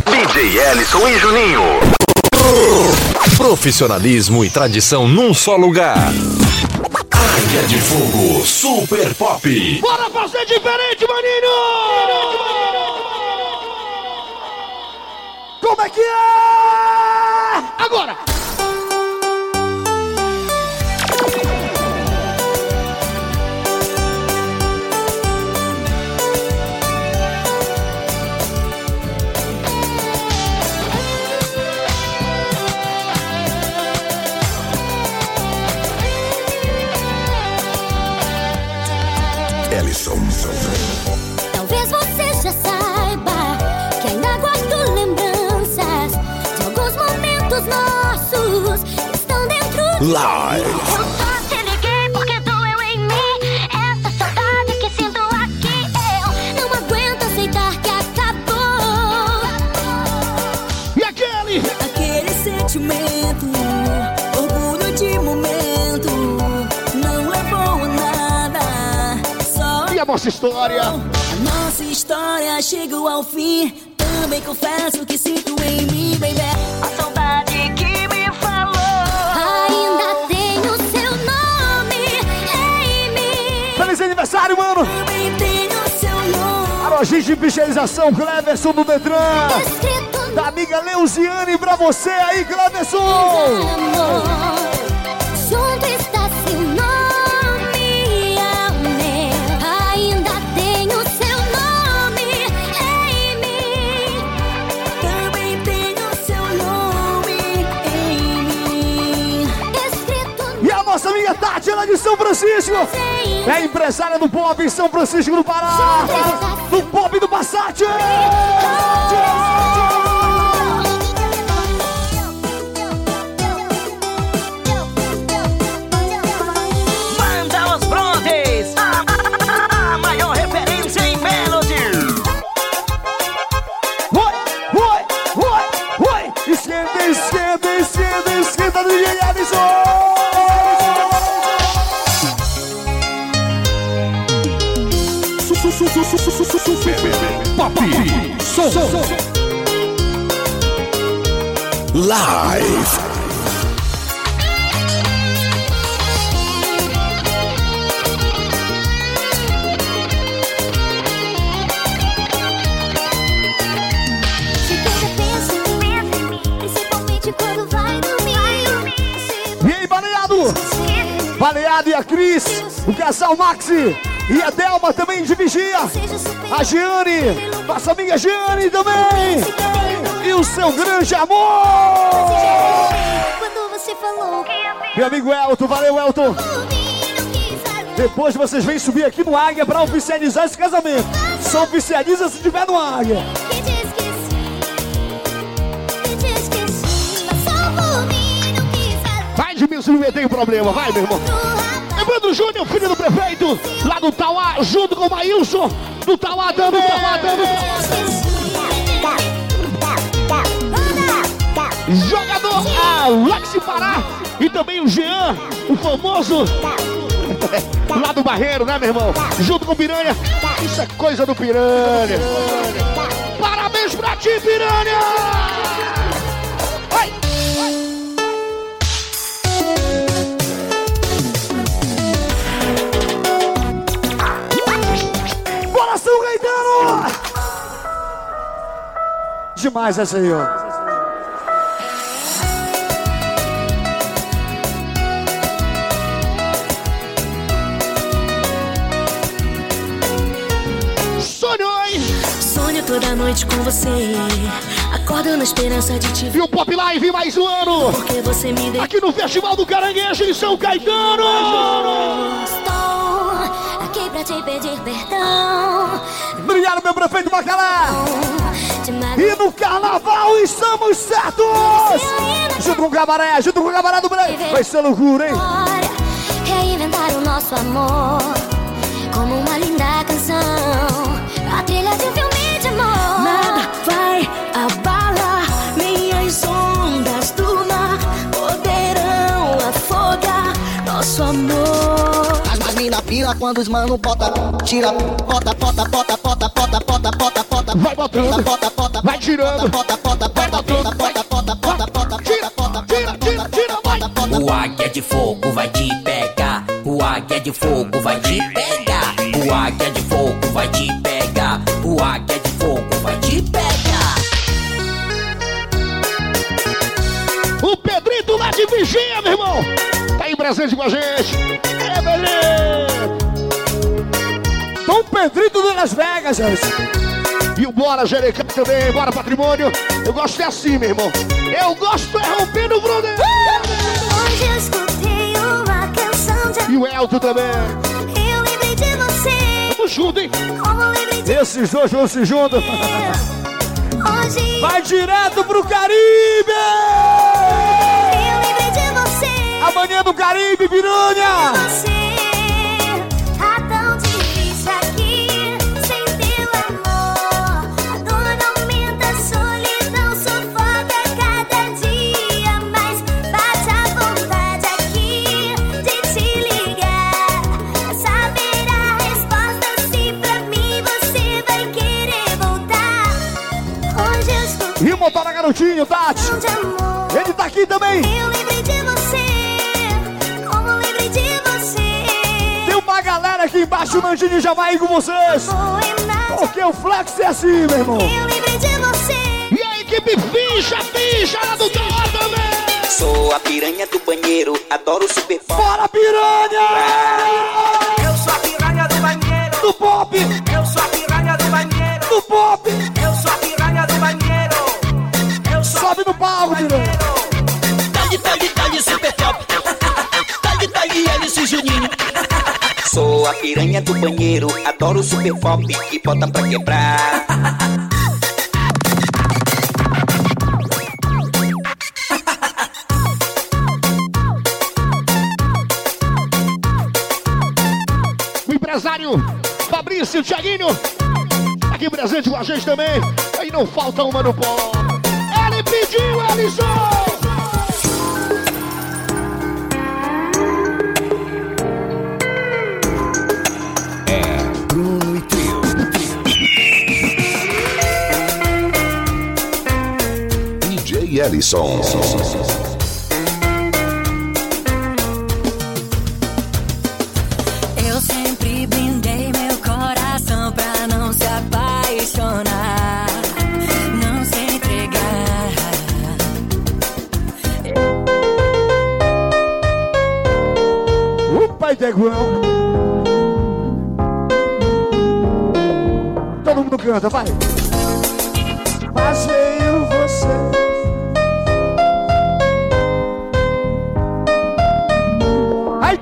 DJ Ellison e Juninho. Profissionalismo e tradição num só lugar. Águia de Fogo Super Pop. Bora fazer diferente, maninho! Como é que é? Agora! Ellison. Talvez você já saiba que ainda guardo lembranças de alguns momentos nossos que estão dentro de Live. Eu só te liguei porque doeu em mim essa saudade que sinto aqui. Eu não aguento aceitar que acabou. E aquele sentimento, orgulho de momento, não levou a nada. Só e a nossa história? A nossa história chegou ao fim. Também confesso que sinto em mim, baby, a saudade que me falou. Ainda tenho seu nome em mim. Feliz aniversário, mano! Também tenho seu nome. Arogis de Pichelização, Cleverson do Detran. Escrito Da amiga Leuziane pra você aí, Cleverson! amor, junto está seu nome ao meu. Ainda tenho seu nome em mim. Também tenho seu nome em mim. Escrito E a nossa amiga Tati, ela é de São Francisco. É empresária do pop em São Francisco do Pará. Do pop do Passat. Banda Os Brontes, a maior referência em Melody. Oi. Esquenta, DJ Ellison. Pop Som Live. se toda pensa em mim, principalmente quando vai dormir. E aí, Baleado e a Cris, o casal Maxi e a Delma também de Vigia. A Giane, nossa amiga Giane também. E o seu grande amor. Quando você falou Meu amigo Elton, valeu Elton. por mim, não quis saber. Depois vocês vêm subir aqui no Águia pra oficializar esse casamento. Só oficializa se tiver no Águia. Que te esqueci, mas só por mim não quis saber. Vai de mil se não tem problema, vai meu irmão. Evandro Júnior, filho do prefeito, lá do Tauá, junto com o Maílson, do Tauá também. Jogador Alex Pará e também o Jean, o famoso lá do Barreiro, né, meu irmão? Junto com o Piranha. Isso é coisa do Piranha. Parabéns pra ti, Piranha! Vai! Bora, São Gaetano! Demais essa aí, ó. Sonho toda noite com você, acordo na esperança de te ver. E o Pop Live mais um ano, Porque você me deu. aqui no Festival do Caranguejo em São Caetano. Estou aqui pra te pedir perdão. Obrigado, meu prefeito Bacalá. Te E no Carnaval estamos certos. Junto com o Cabaré do Brei. Vai ser loucura, hein? agora reinventar o nosso amor como uma linda canção, a trilha de um filme de amor. Nada vai abalar, nem as ondas do mar poderão afogar nosso amor. As mina pira quando os mano bota, tira, bota. Vai botando. Bota. Vai tirando. O águia de fogo vai te pegar. O águia de fogo vai te pegar. O águia de fogo vai te pegar. O águia de fogo vai te pegar. O Pedrito lá de Vigia, meu irmão. Tá aí presente com a gente. É, beleza. Dom Pedrito de Las Vegas, gente. E o Bora Jereca também, Bora Patrimônio. Eu gosto é assim, meu irmão. Eu gosto é rompendo o Bruno. Hoje eu escutei uma canção de E o Elton também. Eu lembrei de você. Tamo junto, hein? Como lembrei de Esses dois vão se juntos. hoje. Vai direto pro Caribe! Eu lembrei de você. Amanhã do Caribe, Piranha! Você tá tão difícil aqui sem teu amor. A dor aumenta, a solidão sufoca cada dia mais. Bate a vontade aqui de te ligar, saber a resposta se pra mim você vai querer voltar. Hoje eu estou E o motor da garotinho, Tati! de amor. Ele tá aqui também! Eu lembrei de você, como lembrei de você. Tem uma galera aqui embaixo, o Nandinho já vai ir com vocês! Porque o Flex é assim, meu irmão! Eu lembrei de você. E a equipe ficha lá do Toró também. Sou a piranha do banheiro, adoro super pop. Bora, Piranha! Eu sou a piranha do banheiro. Do pop! Eu sou a piranha do banheiro. Do pop! Eu sou a piranha do banheiro. Eu sou Sobe no palco, Piranha! Dali, super pop. Dali, Alice Juninho. Sou a piranha do banheiro, adoro super pop e bota pra quebrar. O empresário Fabrício Thiaguinho aqui presente com a gente também. Aí não falta uma no pó. Ele pediu, Alisson! Bruno e Trio. DJ Ellison. Eu sempre blindei meu coração pra não se apaixonar, não se entregar. O pai de Guão! Todo mundo canta, vai! Mas veio você. Ai!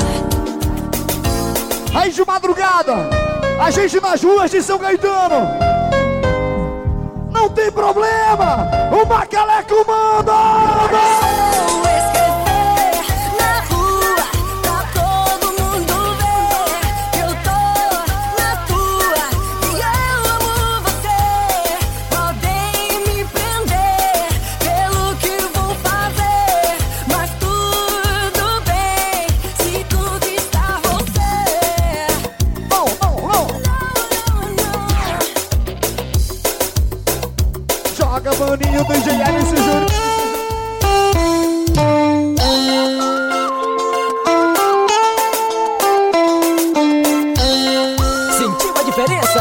Aí de madrugada, a gente nas ruas de São Caetano. Não tem problema, o Macaleco manda! Vou escrever na rua pra todo mundo ver que eu tô na tua e eu amo você. Podem me prender pelo que vou fazer, mas tudo bem se conquistar você. Joga maninho do engenheiro e se jura. Sentiu a diferença?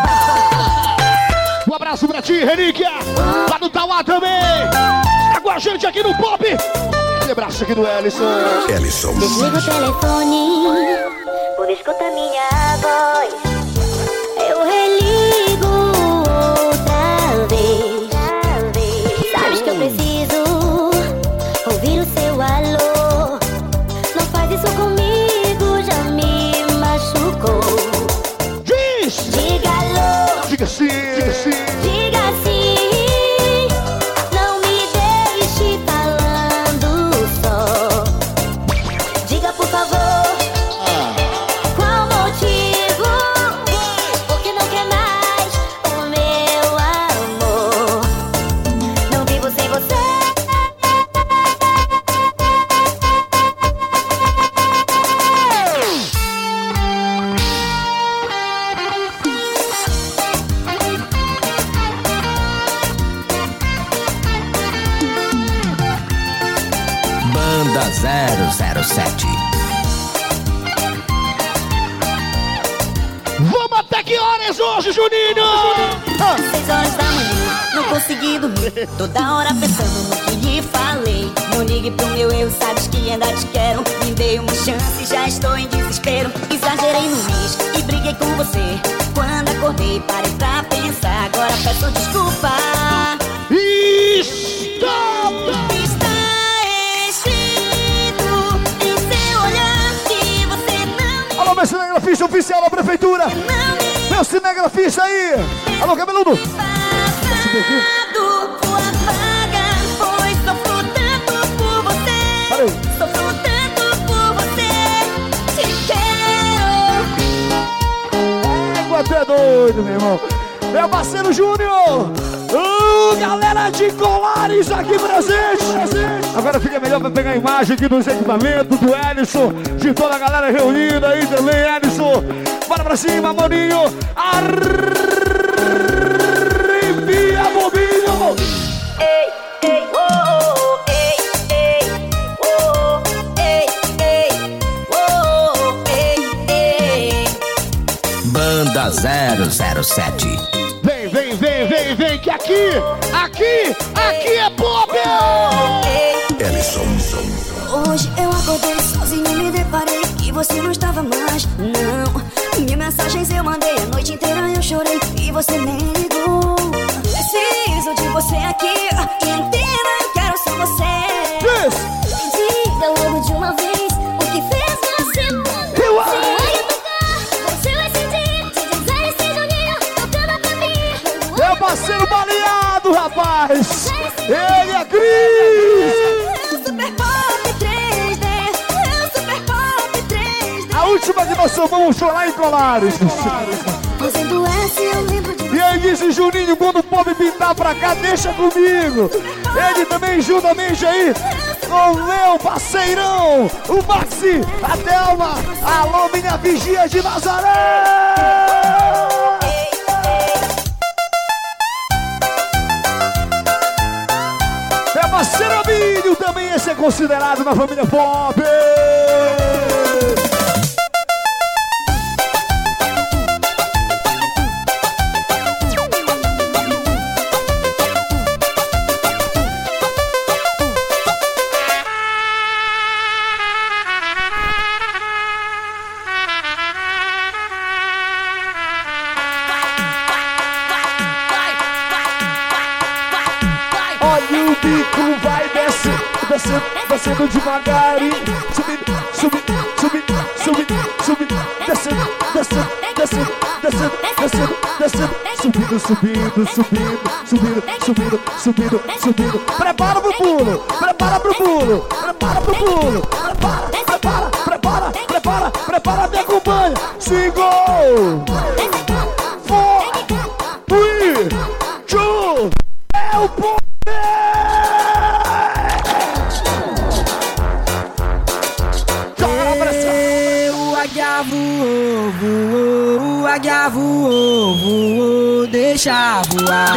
Um abraço pra ti, Relíquia. Lá no Tauá também. Tá com a gente aqui no Pop. Aquele abraço aqui do Ellison. Ellison. Desliga o telefone por escutar minha voz. Eu religo outra vez. Sabes que eu preciso ouvir o seu alô. Não faz isso comigo, já me machucou. Diz! Diga alô, Diga sim, diga sim. diga sim. Não me deixe falando só. Diga por favor, qual motivo Banda 007. Vamos até que horas hoje, Juninho? 6 horas da manhã, não consegui dormir. Toda hora pensando no que lhe falei. Não ligue pro meu eu, sabes que ainda te quero. Me dei uma chance, já estou em desespero. Exagerei no mês e briguei com você. Quando acordei, parei pra pensar. Agora peço desculpa. Está escrito em seu olhar que você não me... Alô, meu cinegrafista oficial da prefeitura. Meu cinegrafista aí. Alô, cabeludo. Tua vaga, pois sofro tanto por você. Parei. Sofro tanto por você. Te quero. Égua, tu é doido, meu irmão. Meu parceiro Júnior. Galera de Colares aqui presente. Agora fica melhor pra pegar a imagem aqui dos equipamentos do Ellison, de toda a galera reunida aí também, Ellison. Bora pra cima, Moninho. Arrepia, bobinho. Ei, ei, oh, oh, ei, ei, oh, ei, ei, oh, ei, ei. Banda 007. Vem, que aqui é pop! Hoje eu acordei sozinho e me deparei que você não estava mais, não. Minhas mensagens eu mandei a noite inteira, eu chorei e você nem ligou. Preciso de você aqui, inteira, eu quero só você. Me diga logo de uma vez o que fez você mudar. Se eu tocar, você vai sentir. Se dizer esse Juninho, tocando pra mim. Meu parceiro baleado, rapaz. Ele é Cris. Super Pop 3D, Super Pop 3D. A última que nós só vamos chorar em Colares. Fazendo S, eu lembro de E aí disse Juninho, quando o pop pintar pra cá, deixa comigo. Ele também juntamente aí com o meu parceirão, o Maxi, a Thelma. Alô, minha vigia de Nazaré. Meu parceiro Abílio também ia ser considerado na família pop. Olha o bico, vai descendo, descendo devagarinho. Subindo, descendo. Prepara pro pulo. Prepara, me acompanha. 5, 4, 3, 2, é o poder! O águia voou, o águia voou, deixa voar.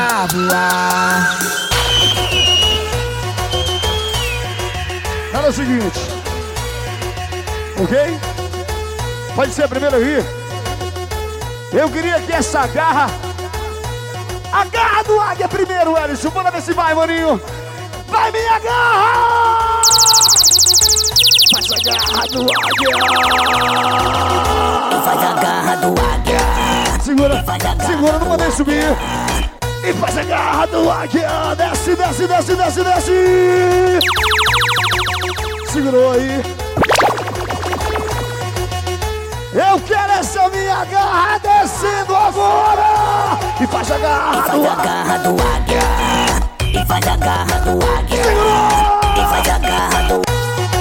Era o seguinte, ok? Pode ser a primeira aí. Eu queria que essa garra, a garra do águia primeiro, Ellison. Bora ver se vai, maninho. Vai, minha garra! Faz a garra do águia! Faz a garra do águia. Segura, não mandei subir. E faz a garra do águia. Desce. Segurou aí. Eu quero essa minha garra descendo agora. E faz a garra do águia. Garra do águia. E faz a garra do águia. Segurou! E faz a garra do águia.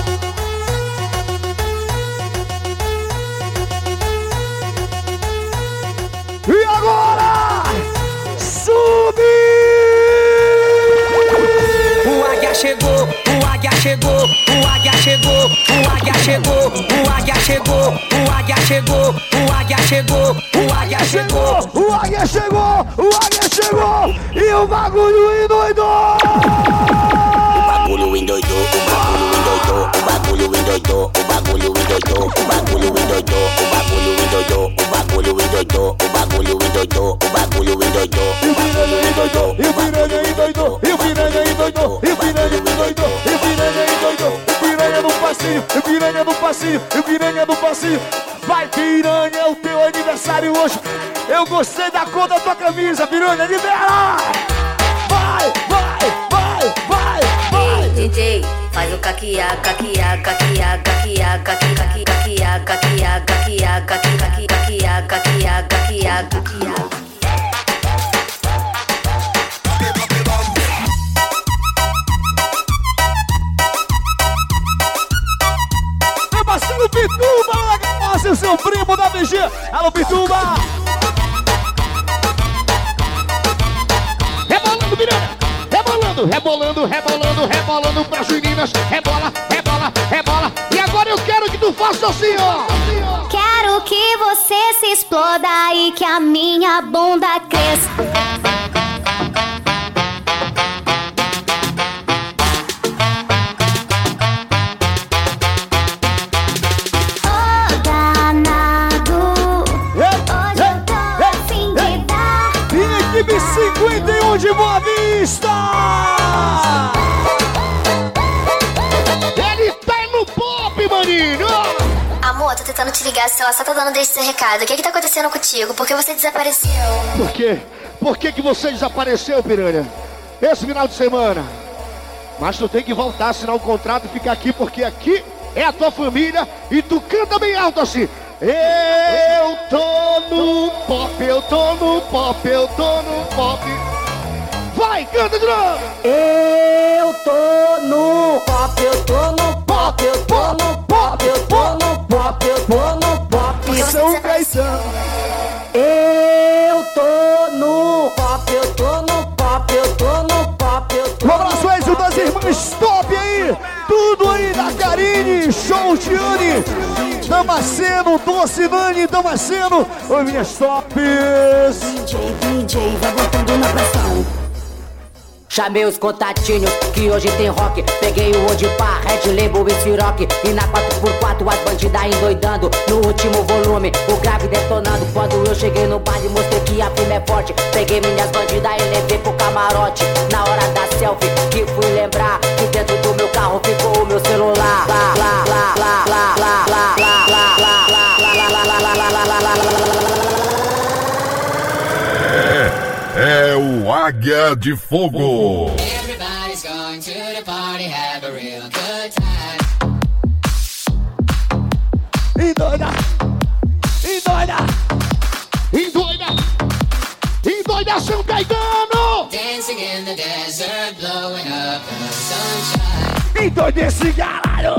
E agora? Subir! O águia chegou, o águia chegou, o águia chegou, o águia chegou, o águia chegou, o águia chegou, o águia chegou, o águia chegou. O águia chegou! E o bagulho endoidou! O bagulho endoidou, o bagulho endoidou. bagulho endoidou, o bagulho endoidou, o bagulho endoidou, o bagulho endoidou, o bagulho endoidou, o bagulho endoidou, o bagulho endoidou, E o piranha endoidou, e o piranha endoidou, e o piranha endoidou, e o piranha endoidou, e o piranha endoidou, o piranha no passinho, o piranha no passinho, o piranha no passinho. Vai, piranha, é o teu aniversário hoje. Eu gostei da cor da tua camisa, piranha, libera! Vai, vai, vai, vai, vai! DJ, faz o caquia, caquia, caquia, caquia, caquia, caquia, caquia, caquia, caquia, caquia, caquia, caquia, caquia. Meu parceiro Bituba, nossa, o seu primo da BG. Alô, Bituba! Rebolando, piranha! Rebolando, rebolando, rebolando, rebolando pras meninas. Rebola, rebola, rebola. E agora eu quero que tu faça assim, ó. Quero que você se exploda e que a minha bunda cresça. Ô danado, hoje eu tô afim de dar. E equipe 51 de Boa Vista! Ele tá no pop, maninho! Amor, tô tentando te ligar, seu só tá dando desde seu recado. O que tá acontecendo contigo? Por que você desapareceu? Por quê? Por que você desapareceu, piranha? Esse final de semana. Mas tu tem que voltar, assinar um contrato e ficar aqui, porque aqui é a tua família e tu canta bem alto assim. Eu tô no pop, eu tô no pop, eu tô no pop. Vai, canta de novo! Eu tô no pop, eu tô no pop, eu tô no pop, eu tô no pop, eu tô no pop. São Caetano. Eu tô no pop, eu tô no pop, eu tô no pop, eu tô Um abraço aí, das irmãs top aí! Tudo aí da Karine, Show Tiane, Damasceno, Doce Nani, Damasceno, oi minhas tops! DJ, vai botando na pressão. Chamei os contatinhos que hoje tem rock. Peguei o Odipá, Red Label e Ciroc. E na 4x4 as bandidas endoidando. No último volume, o grave detonando. Quando eu cheguei no baile, mostrei que a firma é forte. Peguei minhas bandidas e levei pro camarote. Na hora da selfie, que fui lembrar que dentro do meu carro ficou o meu celular. Lá, lá, lá, lá, lá, lá, lá, lá, lá, lá, É o Águia de Fogo. Everybody's going to the party, have a real good time. Endoida! Endoida! Endoida! Endoida São Caetano! Dancing in the desert, blowing up the sunshine. Endoida esse galera!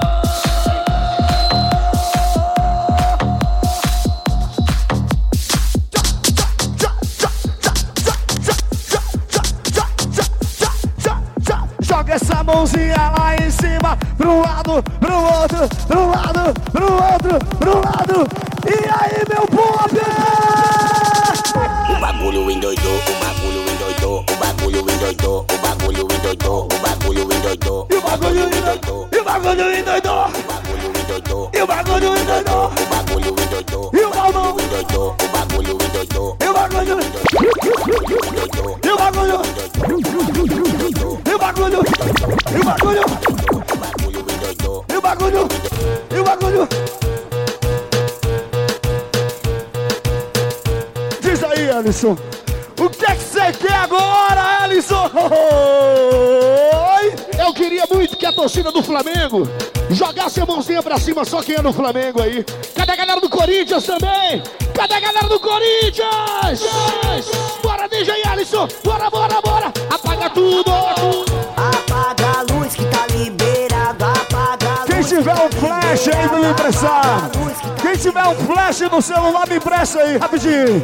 Joga essa mãozinha lá em cima, pro lado, pro outro, pro lado, pro outro, pro lado. E aí, meu povo? O bagulho endoidou, o bagulho endoidou, o bagulho endoidou, o bagulho endoidou, o bagulho endoidou, E o bagulho endoidou, e o bagulho endoidou, o bagulho endoidou, e o bagulho endoidou, o bagulho endoidou, e o balão, endoidou, o bagulho endoidou, e o bagulho, endoidou, e o bagulho, e o bagulho, e o bagulho, o bagulho endoidou. e o bagulho, e o bagulho. Diz aí, Alisson, o que é que você quer agora, Alisson? Oi? Eu queria muito que a torcida do Flamengo jogasse a mãozinha pra cima, só quem é do Flamengo aí. Cadê a galera do Corinthians também? Cadê a galera do Corinthians? Bora, DJ Alisson, bora, bora, bora. Apaga tudo. Apaga a luz que tá liberado, apaga a luz. Quem tiver um flash aí, me emprestar. Quem tiver um flash no celular, me empresta aí, rapidinho.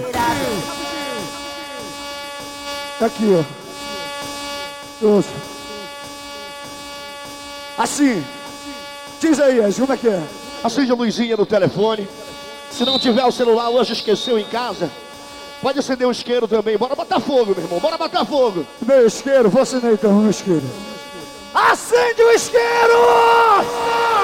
Aqui, ó. Nossa. Assim. Diz aí, Ed, como é que é? Acende a luzinha no telefone. Se não tiver o celular hoje, esqueceu em casa, pode acender o isqueiro também. Bora botar fogo, meu irmão. Bora botar fogo. Meu isqueiro, vou acender então o isqueiro. Acende o isqueiro!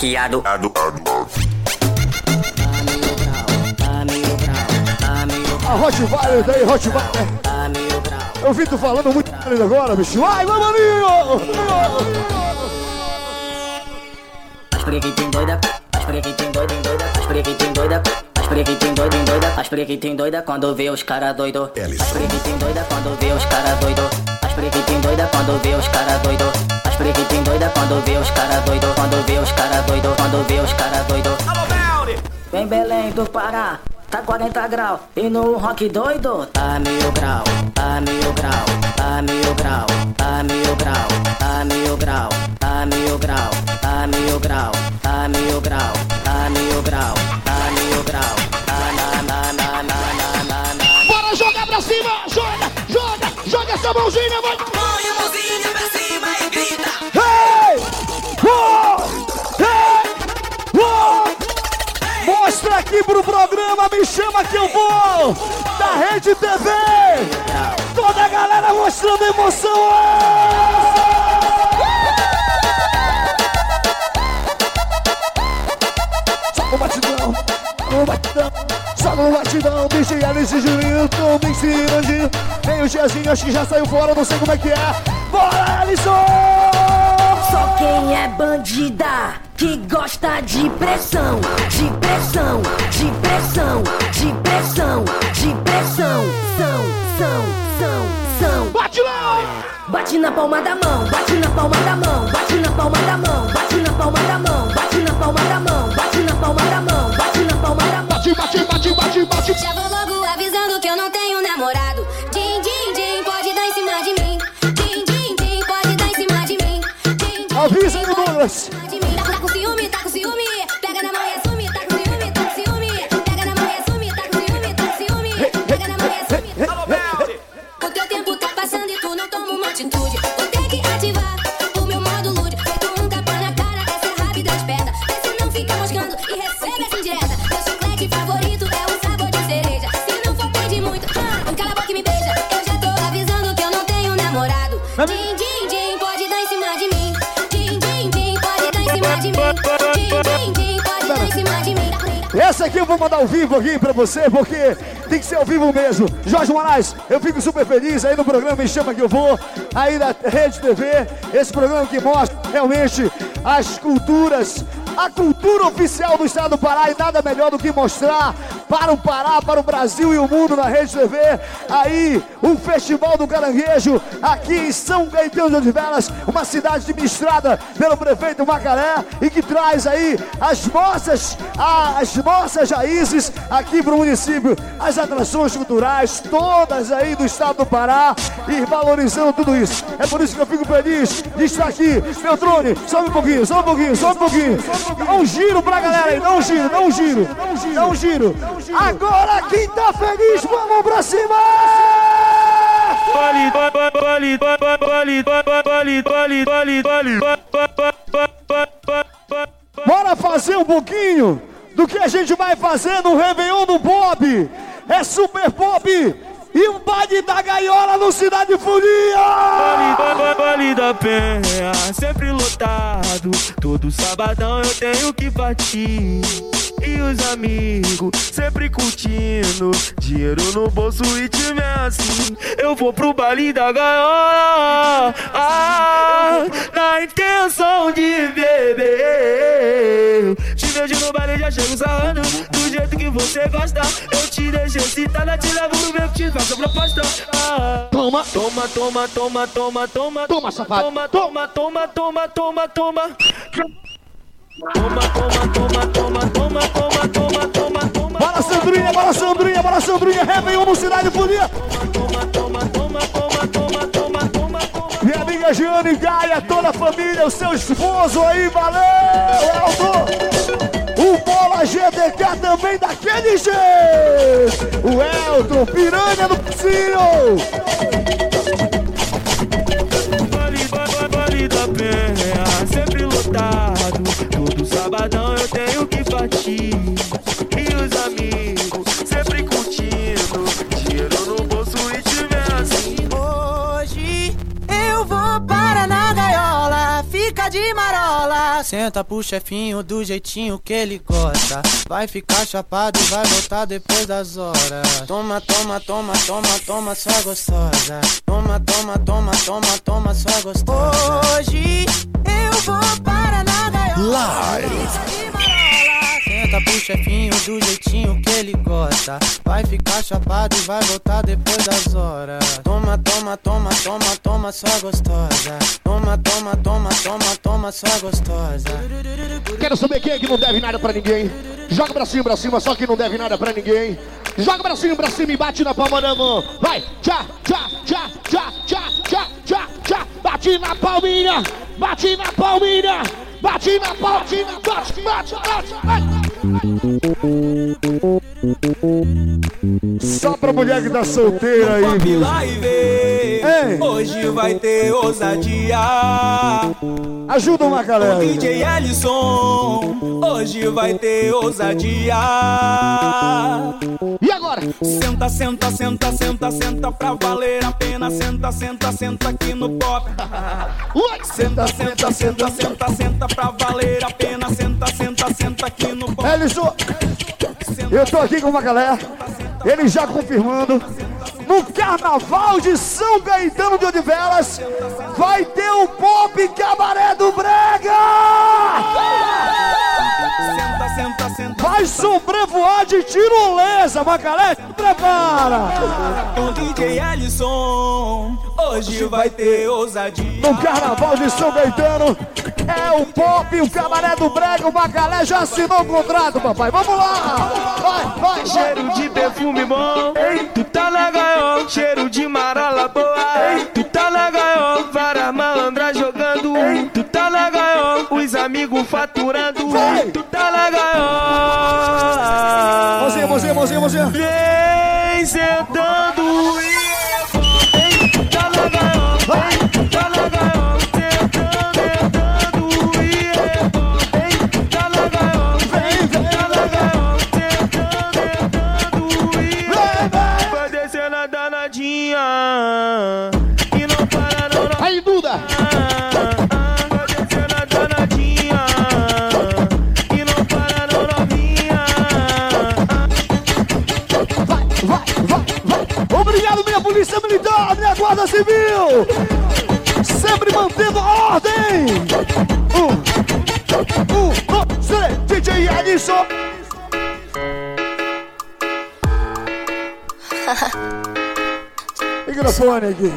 maquiado. A Rottweiler daí, Rottweiler. Eu vi tu falando muito agora, bicho. Vai, vai, maninho! As preguitem doida, as preguitem doida, as preguitem doida, as preguitem doida, as preguitem doida quando vê os cara doido. As preguitem doida quando vê os cara doido. As preguitem doida quando vê os cara doido. As preguitem doida quando vê os cara doido. Quando vê os cara doido, quando vê os cara doido. Vem Belém do Pará, tá 40 graus. E no rock doido, tá 1000 grau, tá 1000 grau, tá 1000 grau, tá 1000 grau, tá 1000 grau, tá 1000 grau, tá 1000 grau, tá 1000 grau, tá 1000 grau, tá 1000 grau, Bora jogar pra cima, joga essa mãozinha, vai. Põe a mãozinha pra cima e grita. Hey! Hey! Mostra aqui pro programa, me chama que eu vou! Da Rede TV! Toda a galera mostrando emoção! Só no batidão, só no batidão, DJ Alice e Julinho, tô me ensinando. Vem o Giazinho, acho que já saiu fora, não sei como é que é. Bora, Alisson! Só quem é bandida que gosta de pressão, de pressão, de pressão, de pressão, de pressão. São. Bate lá! Bate na palma da mão, bate na palma da mão, bate na palma da mão, bate na palma da mão, bate na palma da mão, bate na palma da mão, bate na palma da mão. Bate. Já vou logo avisando que eu não tenho namorado. Din, din, din, pode dar em cima de mim. Din, din, din, pode dar em cima de mim. Din, din, Avisa aí, Douglas! Tá com ciúme, tá com ciúme. Pega na mão e assume, tá com ciúme, tá com ciúme. Pega na mão e assume, tá com ciúme, tá com ciúme. Pega na mão e assume. O teu tempo tá passando e tu não toma uma atitude. Vou ter que ativar o meu modo lúdico. Feito um tapa na cara, essa é rápida esperta. Vê se não fica moscando e recebe essa indireta. Meu chiclete favorito é o sabor de cereja. Se não for pedir muito, cala a boca e me beija. Eu já tô avisando que eu não tenho namorado. Din, din, din, pode dar em cima de mim. Din, din, din, pode dar em cima de mim. Din, din, din, pode dar em cima de mim. Essa aqui eu vou mandar ao vivo aqui pra você, porque tem que ser ao vivo mesmo. Jorge Moraes, eu fico super feliz aí no programa Me Chama Que Eu Vou, aí da Rede TV. Esse programa que mostra realmente as culturas, a cultura oficial do estado do Pará, e nada melhor do que mostrar para o Pará, para o Brasil e o mundo na Rede TV. Aí, o Festival do Caranguejo, aqui em São Caetano de Odivelas, uma cidade administrada pelo prefeito Macalé, e que traz aí as nossas raízes aqui para o município, as atrações culturais todas aí do estado do Pará, e valorizando tudo isso. É por isso que eu fico feliz de estar aqui. Meu drone, sobe um pouquinho. Dá um giro pra galera aí, dá um giro. Agora quem tá feliz, vamos pra cima! Bora fazer um pouquinho do que a gente vai fazer no Réveillon do Pop. É Super Pop e o baile da gaiola no Cidade Folia. Vale da Penha, sempre lotado. Todo sabadão eu tenho que partir. E os amigos sempre curtindo. Dinheiro no bolso e time assim. Eu vou pro baile da gaiola, na intenção de beber. Te vejo no baile, já chego sarrando do jeito que você gosta. Eu te deixo excitada, te levo no meu que te faço a proposta. Toma, safado. Toma. Bora Sandrinha, Réveillon no Cidade Folia. Minha amiga Giane Gaia, toda a família, o seu esposo aí, valeu, Elton. O Bola GDK também daquele jeito. O Elton, piranha do Piscinho. Vale da Penha, sempre lotado. Todo sabadão eu tenho que partir. E os amigos sempre curtindo. Dinheiro no bolso e tiver assim. Hoje eu vou para na gaiola, fica de marola. lá, senta pro chefinho do jeitinho que ele gosta. Vai ficar chapado e vai voltar depois das horas. Toma, toma, toma, toma, toma, sua gostosa. Toma, toma, toma, toma, toma, sua gostosa. Hoje eu vou para nada. Live. Senta pro chefinho do jeitinho que ele gosta. Vai ficar chapado e vai voltar depois das horas. Toma, toma, toma, toma, toma, sua gostosa. Toma, toma, toma, toma, toma, sua gostosa. Quero saber quem é que não deve nada pra ninguém. Joga pra cima, só que não deve nada pra ninguém. Joga pra cima e bate na palma da mão. Vai, tchá, tchá, tchá, tchá, tchá, tchá, tchá, tchá. Bate na palminha, bate na palminha, bate na palminha, bate, bate, bate, bate. Só pra mulher que tá solteira aí, viu? Hoje vai ter ousadia. Ajuda uma galera. O DJ Ellison, hoje vai ter ousadia. E agora? Senta, senta, senta, senta, senta pra valer a pena. Senta, senta, senta aqui no pop. Senta, senta, senta, senta, senta pra valer a pena. Senta, senta, senta aqui no pop. Ellison, eu tô aqui com uma galera. Ele já confirmando. No Carnaval de São Gaetano de Odivelas vai ter o Pop Cabaré do Brega! Senta, senta, senta. Vai sobrevoar de tirolesa, Macalé, prepara! Com DJ Ellison, hoje vai ter ousadia. No Carnaval de São Gaetano é o Pop, o Cabaré do Brega, o Macalé já assinou o contrato, papai. Vamos lá! Vai, vai, cheiro de perfume bom, ei, tu tá na gaiola. Cheiro de marola boa, ei, tu tá na gaiola. Vara malandra jogando, ei, tu tá na gaiola. Os amigos faturando, ei, tu tá na gaiola. Mozinha. Vem sentando e ei, tu tá na gaiola, ei, tu tá na gaiola. Sentando e ei, tu tá na gaiola, vem, tá na gaiola. Sentando e vai descendo a danadinha e não para não. Aí, Duda! Vai descendo a danadinha e não para não, novinha. Vai. Obrigado, minha polícia militar, minha guarda civil. Sempre mantendo a ordem. DJ Ellison. Microfone aqui.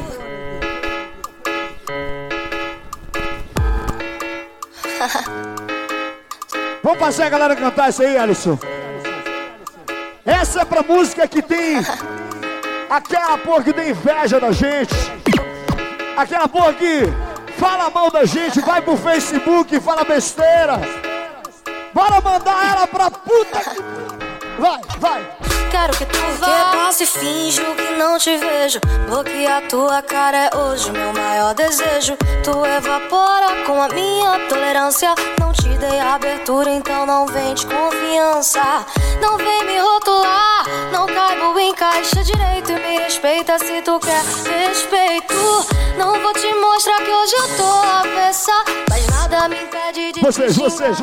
Vamos fazer a galera cantar isso aí, Ellison. Essa é pra música que tem aquela porra que tem inveja da gente. Aquela porra que fala mal da gente, vai pro Facebook e fala besteira. Bora mandar ela pra puta que... Vai. Quero que tu vá. Que passe e finjo que não te vejo. Bloquear tua cara é hoje o meu maior desejo. Tu evapora com a minha tolerância. Não te dei abertura, então não vem de confiança. Não vem me rotular, não caibo em caixa direito. E me respeita se tu quer respeito. Não vou te mostrar que hoje eu tô avessa, mas nada me impede de Vocês.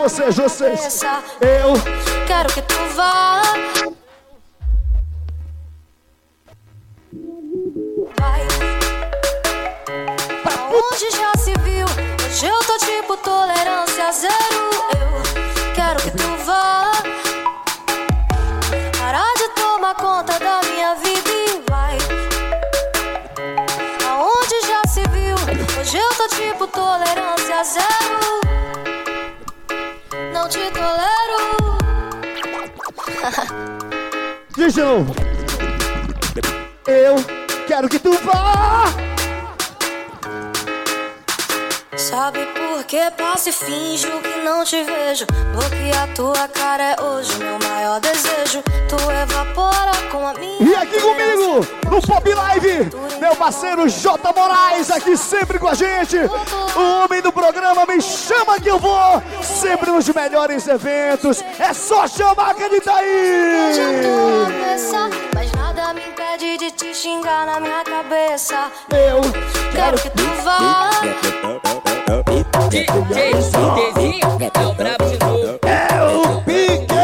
Eu quero que tu vá. Vai. Aonde já se viu? Hoje eu tô tipo tolerância zero. Eu quero que tu vá. Parar de tomar conta da minha vida e vai. Aonde já se viu? Hoje eu tô tipo tolerância zero. Não te tolero. diz de novo. Eu quero que tu vá. Sabe por que passo e finjo que não te vejo? Bloquear tua cara é hoje o meu maior desejo. Tu evapora com a minha. E aqui comigo, no Pop Live, meu parceiro J. Moraes, aqui sempre com a gente. O homem do programa Me Chama Que Eu Vou. Sempre nos melhores eventos. É só chamar que ele tá aí. Mas nada me impede de te xingar na minha cabeça. Eu quero que tu vá. DJ Cintezinho é o brabo de novo. É o pique!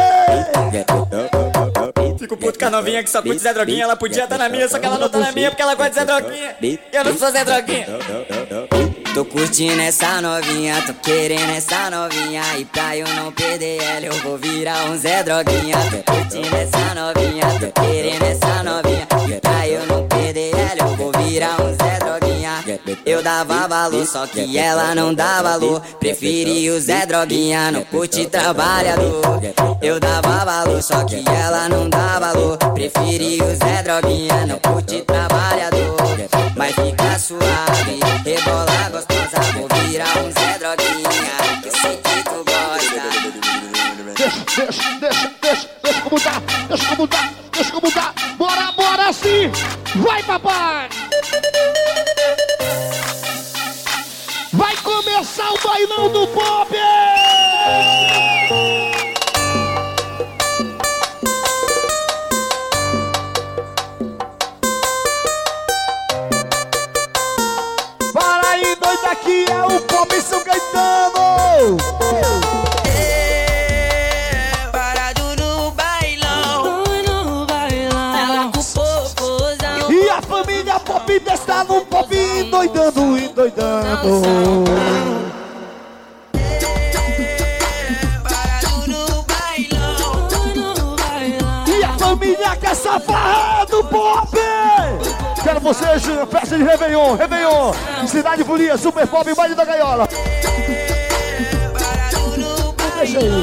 Fico puto com a novinha que só curte Zé Droguinha. Ela podia estar na minha, só que ela não tá na minha porque ela gosta de Zé Droguinha. Eu não sou Zé Droguinha. Tô curtindo essa novinha, tô querendo essa novinha. E pra eu não perder ela, eu vou virar um Zé Droguinha. Tô curtindo essa novinha, tô querendo essa novinha. E pra eu não perder ela, eu vou virar um Zé Droguinha. Eu dava valor, só que ela não dá valor. Preferi o Zé Droguinha, não curte trabalhador. Eu dava valor, só que ela não dá valor. Preferi o Zé Droguinha, não curte trabalhador. Mas fica suave, rebola gostosa. Vou virar um Zé Droguinha, que eu sei que tu gosta. Deixa como tá, deixa como tá. Bora sim! Vai, papai! Vai começar o bailão do pop! Para aí, doido, aqui é o Pop São Caetano! Parado no bailão, ela com popozão. E a família Pop está no Pop endoidando. E a família quer essa farra do Pop! Quero vocês, festa de Réveillon, Cidade Folia, Super Pop, Baile da Gaiola. Deixa aí.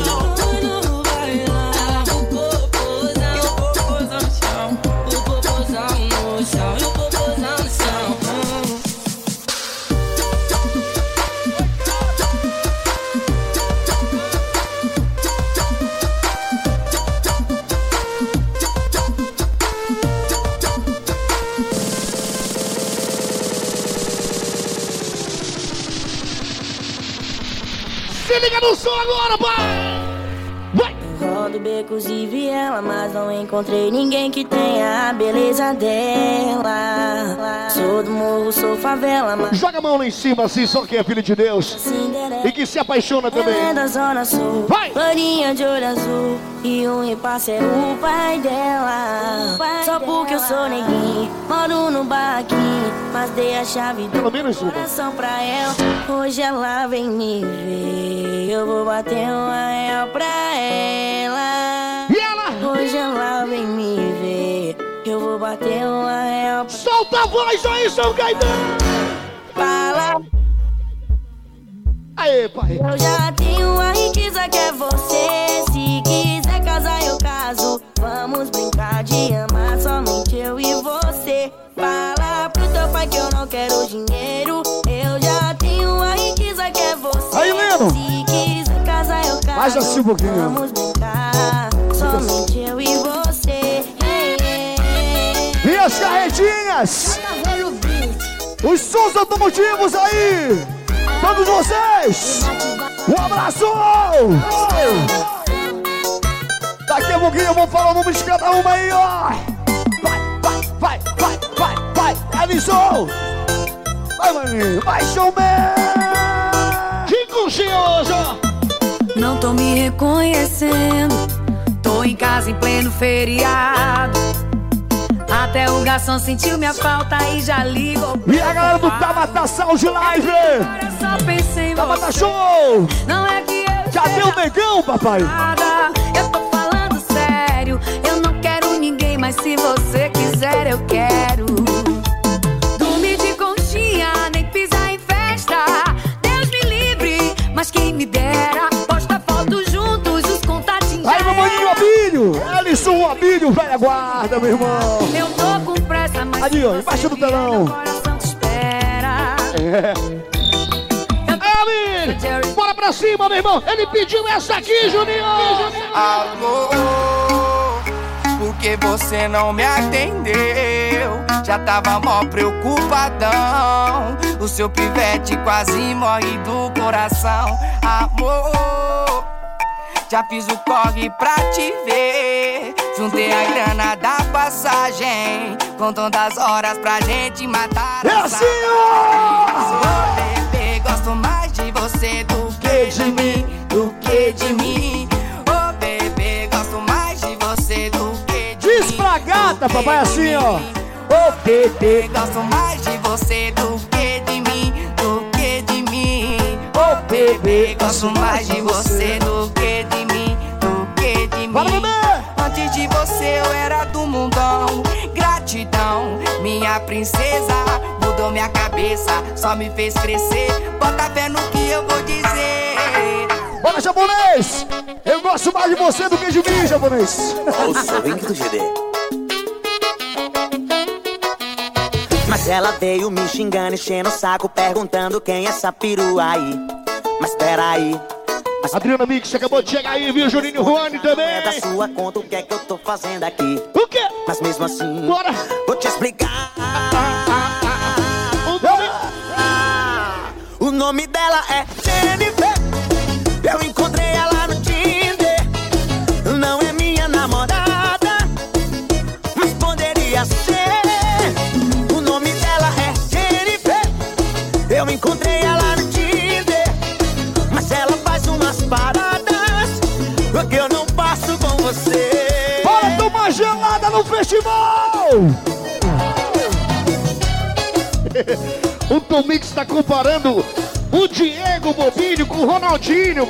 Se liga no som agora, pai! Vai! Rodo becos e viela, mas não encontrei ninguém que tenha a beleza dela. Sou do morro, sou favela, mas... Joga a mão lá em cima assim, só quem é filho de Deus. Cinderela. E que se apaixona também. Ela é da Zona Sul, vai! Loirinha de olho azul, e um repasse é o pai dela. Só porque eu sou neguinho, moro no barraquinho, mas dei a chave do coração pra ela. Hoje ela vem me ver, eu vou bater um anel pra ela. E ela? Hoje ela vem me ver, eu vou bater um anel. Solta a voz aí, São Caetano! Fala. Aê, pai! Eu já tenho a riqueza que é você. Se quiser casar, eu caso. Vamos brincar de amar, somente eu e você. Fala pro teu pai que eu não quero dinheiro. Eu já tenho a riqueza que é você. Aí, Leno! Se quiser casar, eu caso. Mais assim um pouquinho. Vamos brincar, somente eu e você. E as carretinhas! Os sons automotivos aí! Todos vocês! Um abraço! Daqui a pouquinho eu vou falar o nome de cada uma aí, ó! Vai! Alisson! Vai, maninho! Vai, showman! Que curioso! Não tô me reconhecendo. Tô em casa em pleno feriado. Até o garçom sentiu minha falta e já ligou. E a galera do Tabata Sound Live! Agora só pensei em Tabata você. Show! Não é que eu Cadê o negão, papai? nada. Eu tô falando sério. Eu não quero ninguém, mas se você quiser, eu quero. Dormir de conchinha, nem pisar em festa. Deus me livre, mas quem me dera. Posta foto juntos, os contatinhos. Aí, meu maninho Abílio! Alisson Abílio, velha guarda, meu irmão! Eu tô com pressa, mas ali, ó, embaixo do telão. meu coração te espera. Abílio! Bora pra cima, meu irmão! Ele pediu essa aqui, Juninho! Alô, porque você não me atendeu? Já tava mó preocupadão. O seu pivete quase morre do coração. Amor, já fiz o corre pra te ver. Juntei a grana da passagem, contando as horas pra gente matar. É assim, ó! Vou beber, gosto mais de de mim. Oh, bebê, gosto mais de você do que de mim. Diz pra gata, papai, assim, ó. Ô, bebê, gosto mais de você do que de mim, do que de mim. Ô, bebê, gosto mais de você do que de mim, do que de mim. Bora, bebê! Antes de você eu era do mundão. Gratidão, minha princesa, mudou minha cabeça, só me fez crescer. Bota fé no que eu vou dizer. Bora, japonês! Eu gosto mais de você do que de mim, japonês. O swing do GD. Mas ela veio me xingando, enchendo o saco, perguntando quem é essa perua aí. Mas peraí. Adriana Mix acabou de chegar aí, viu? Juninho Juani também. É da sua conta, o que é que eu tô fazendo aqui? O quê? Mas mesmo assim, bora! Vou te explicar. O nome dela é Jennifer. Eu encontrei ela no Tinder. Não é minha namorada, mas poderia ser. O nome dela é Jennifer. Eu encontrei ela no Tinder, mas ela faz umas paradas que eu não passo com você. Bora tomar gelada no festival! O Tom Mix tá comparando o Diego Bobinho com o Ronaldinho.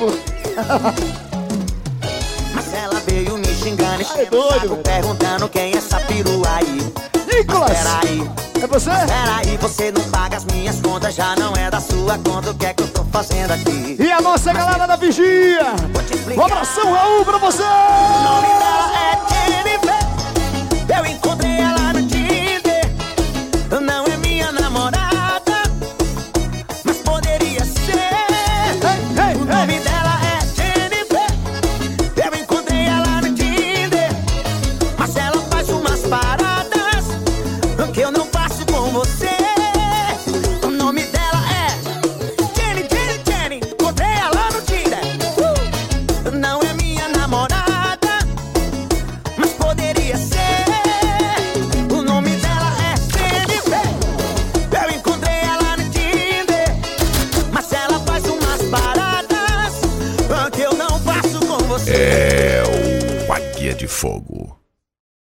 Mas ela veio me xingando, enchendo o saco, perguntando quem é essa perua aí. Nicolas! Peraí, é você? Peraí, você não paga as minhas contas, já não é da sua conta, o que é que eu tô fazendo aqui? E a nossa galera da vigia! Um abração, Raul, pra você! O nome dela é Jennifer. Eu encontrei ela no Tinder. Não é minha namorada, mas poderia ser. O nome dela é Jennifer. Eu encontrei ela no Tinder, mas ela faz umas paradas que eu não faço com você. O nome dela é Jenny. Encontrei ela no Tinder. Não é minha namorada, mas poderia ser. O nome dela é Jennifer. Eu encontrei ela no Tinder, mas ela faz umas paradas que eu não faço com você. É o Águia de Fogo.